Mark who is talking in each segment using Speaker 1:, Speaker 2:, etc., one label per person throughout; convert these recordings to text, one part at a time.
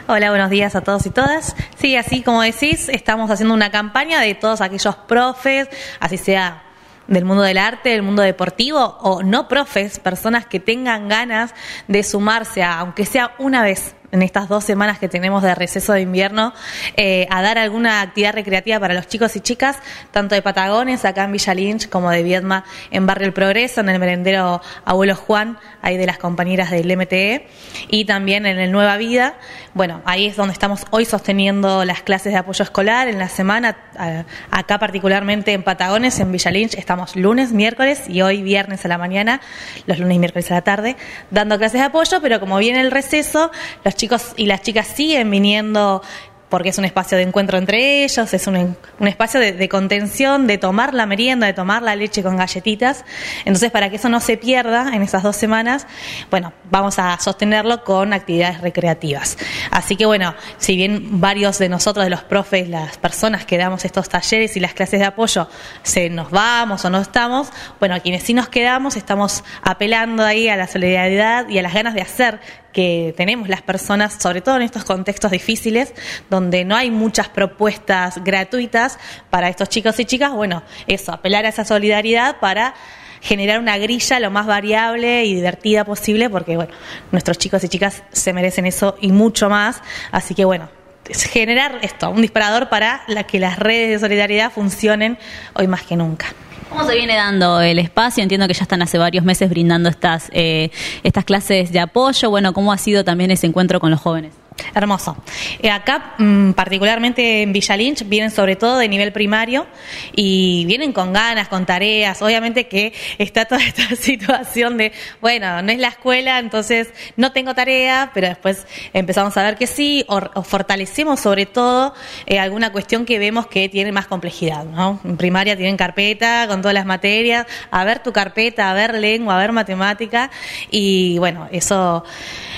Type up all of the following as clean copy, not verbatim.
Speaker 1: Hola, buenos días a todos y todas. Sí, así como decís, estamos haciendo una campaña de todos aquellos profes, así sea del mundo del arte, del mundo deportivo o no profes, personas que tengan ganas de sumarse aunque sea una vez en estas 2 semanas que tenemos de receso de invierno, a dar alguna actividad recreativa para los chicos y chicas, tanto de Patagones, acá en Villa Lynch, como de Viedma, en Barrio El Progreso, en el merendero Abuelo Juan, ahí de las compañeras del MTE, y también en el Nueva Vida. Bueno, ahí es donde estamos hoy sosteniendo las clases de apoyo escolar en la semana, acá particularmente en Patagones, en Villa Lynch, estamos lunes, miércoles y hoy viernes a la mañana, los lunes y miércoles a la tarde, dando clases de apoyo, pero como viene el receso, los chicos y las chicas siguen viniendo porque es un espacio de encuentro entre ellos, es un espacio de contención, de tomar la merienda, de tomar la leche con galletitas. Entonces, para que eso no se pierda en esas 2 semanas, bueno, vamos a sostenerlo con actividades recreativas. Así que, bueno, si bien varios de nosotros, de los profes, las personas que damos estos talleres y las clases de apoyo, nos vamos o no estamos, bueno, a quienes sí nos quedamos, estamos apelando ahí a la solidaridad y a las ganas de hacer que tenemos las personas, sobre todo en estos contextos difíciles, donde no hay muchas propuestas gratuitas para estos chicos y chicas. Bueno, eso, apelar a esa solidaridad para generar una grilla lo más variable y divertida posible, porque, bueno, nuestros chicos y chicas se merecen eso y mucho más. Así que, bueno, generar esto, un disparador para que las redes de solidaridad funcionen hoy más que nunca.
Speaker 2: ¿Cómo se viene dando el espacio? Entiendo que ya están hace varios meses brindando estas clases de apoyo. Bueno, ¿cómo ha sido también ese encuentro con los jóvenes?
Speaker 1: Hermoso. Acá, particularmente en Villa Lynch, vienen sobre todo de nivel primario y vienen con ganas, con tareas. Obviamente que está toda esta situación de, bueno, no es la escuela, entonces no tengo tarea, pero después empezamos a ver que sí, o fortalecemos sobre todo alguna cuestión que vemos que tiene más complejidad, ¿no? En primaria tienen carpeta con todas las materias, a ver tu carpeta, a ver lengua, a ver matemática, y bueno, eso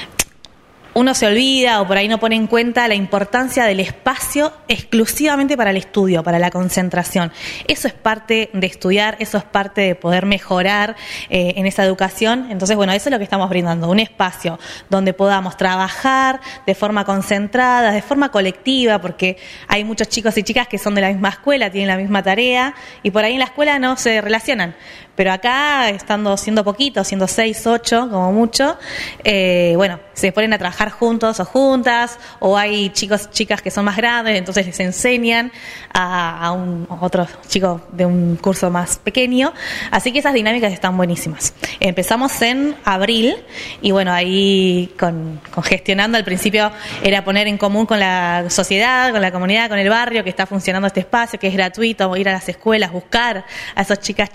Speaker 1: uno se olvida o por ahí no pone en cuenta la importancia del espacio exclusivamente para el estudio, para la concentración. Eso es parte de estudiar, eso es parte de poder mejorar en esa educación. Entonces, bueno, eso es lo que estamos brindando, un espacio donde podamos trabajar de forma concentrada, de forma colectiva, porque hay muchos chicos y chicas que son de la misma escuela, tienen la misma tarea y por ahí en la escuela no se relacionan. Pero acá, siendo poquitos, siendo 6, 8 como mucho, bueno, se ponen a trabajar juntos o juntas, o hay chicos, chicas que son más grandes, entonces les enseñan a otro chico de un curso más pequeño. Así que esas dinámicas están buenísimas. Empezamos en abril y bueno, ahí con gestionando, al principio era poner en común con la sociedad, con la comunidad, con el barrio, que está funcionando este espacio, que es gratuito, ir a las escuelas, buscar a esos chiques.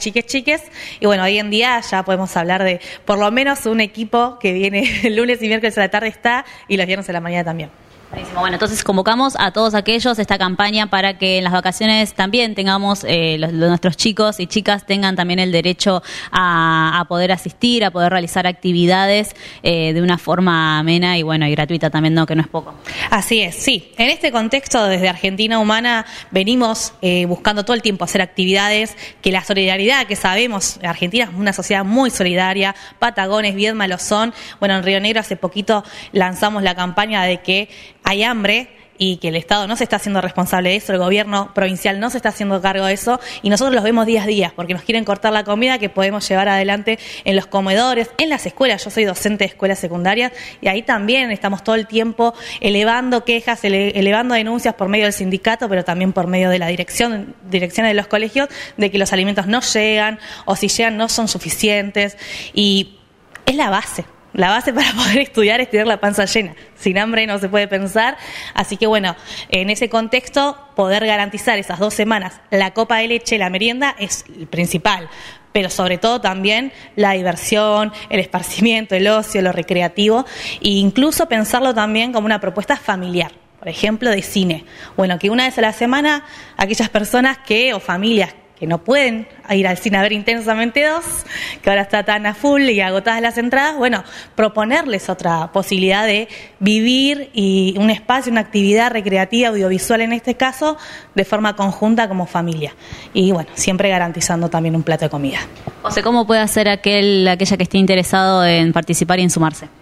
Speaker 1: Y bueno, hoy en día ya podemos hablar de por lo menos un equipo que viene el lunes y miércoles a la tarde está y los viernes a la mañana también.
Speaker 2: Buenísimo. Bueno, entonces convocamos a todos aquellos esta campaña para que en las vacaciones también tengamos, nuestros chicos y chicas tengan también el derecho a poder asistir, a poder realizar actividades de una forma amena y bueno y gratuita también, ¿no? Que no es poco.
Speaker 1: Así es, sí. En este contexto, desde Argentina Humana, venimos buscando todo el tiempo hacer actividades que la solidaridad que sabemos, Argentina es una sociedad muy solidaria, Patagones, Viedma lo son. Bueno, en Río Negro hace poquito lanzamos la campaña de que hay hambre y que el Estado no se está haciendo responsable de eso, el gobierno provincial no se está haciendo cargo de eso y nosotros los vemos día a día porque nos quieren cortar la comida que podemos llevar adelante en los comedores, en las escuelas. Yo soy docente de escuelas secundarias y ahí también estamos todo el tiempo elevando quejas, elevando denuncias por medio del sindicato, pero también por medio de la direcciones de los colegios, de que los alimentos no llegan o si llegan no son suficientes y es la base para poder estudiar es tener la panza llena. Sin hambre no se puede pensar. Así que bueno, en ese contexto, poder garantizar esas 2 semanas la copa de leche, la merienda, es el principal. Pero sobre todo también la diversión, el esparcimiento, el ocio, lo recreativo e incluso pensarlo también como una propuesta familiar. Por ejemplo, de cine. Bueno, que una vez a la semana aquellas personas o familias que no pueden ir al cine a ver Intensamente 2, que ahora está tan a full y agotadas las entradas, bueno, proponerles otra posibilidad de vivir y un espacio, una actividad recreativa, audiovisual en este caso, de forma conjunta como familia. Y bueno, siempre garantizando también un plato de comida.
Speaker 2: José, ¿cómo puede hacer aquella que esté interesado en participar y en sumarse?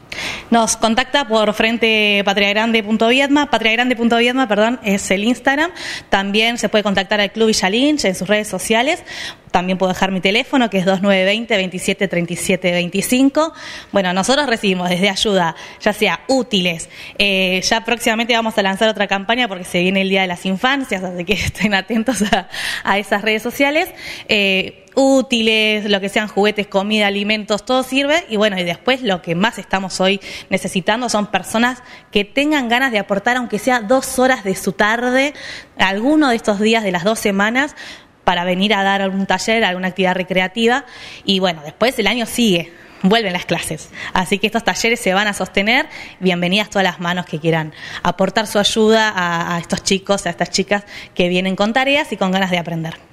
Speaker 1: Nos contacta por frente patriagrande.viedma, perdón, es el Instagram. También se puede contactar al Club Villa Lynch en sus redes sociales. También puedo dejar mi teléfono, que es 2920 27 37 25. Bueno, nosotros recibimos desde ayuda, ya sea útiles. Ya próximamente vamos a lanzar otra campaña porque se viene el Día de las Infancias, así que estén atentos a esas redes sociales. Útiles, lo que sean juguetes, comida, alimentos, todo sirve. Y bueno, y después lo que más estamos hoy necesitando son personas que tengan ganas de aportar, aunque sea 2 horas de su tarde, alguno de estos días de las 2 semanas, para venir a dar algún taller, alguna actividad recreativa. Y bueno, después el año sigue, vuelven las clases. Así que estos talleres se van a sostener. Bienvenidas todas las manos que quieran aportar su ayuda a estos chicos, a estas chicas que vienen con tareas y con ganas de aprender.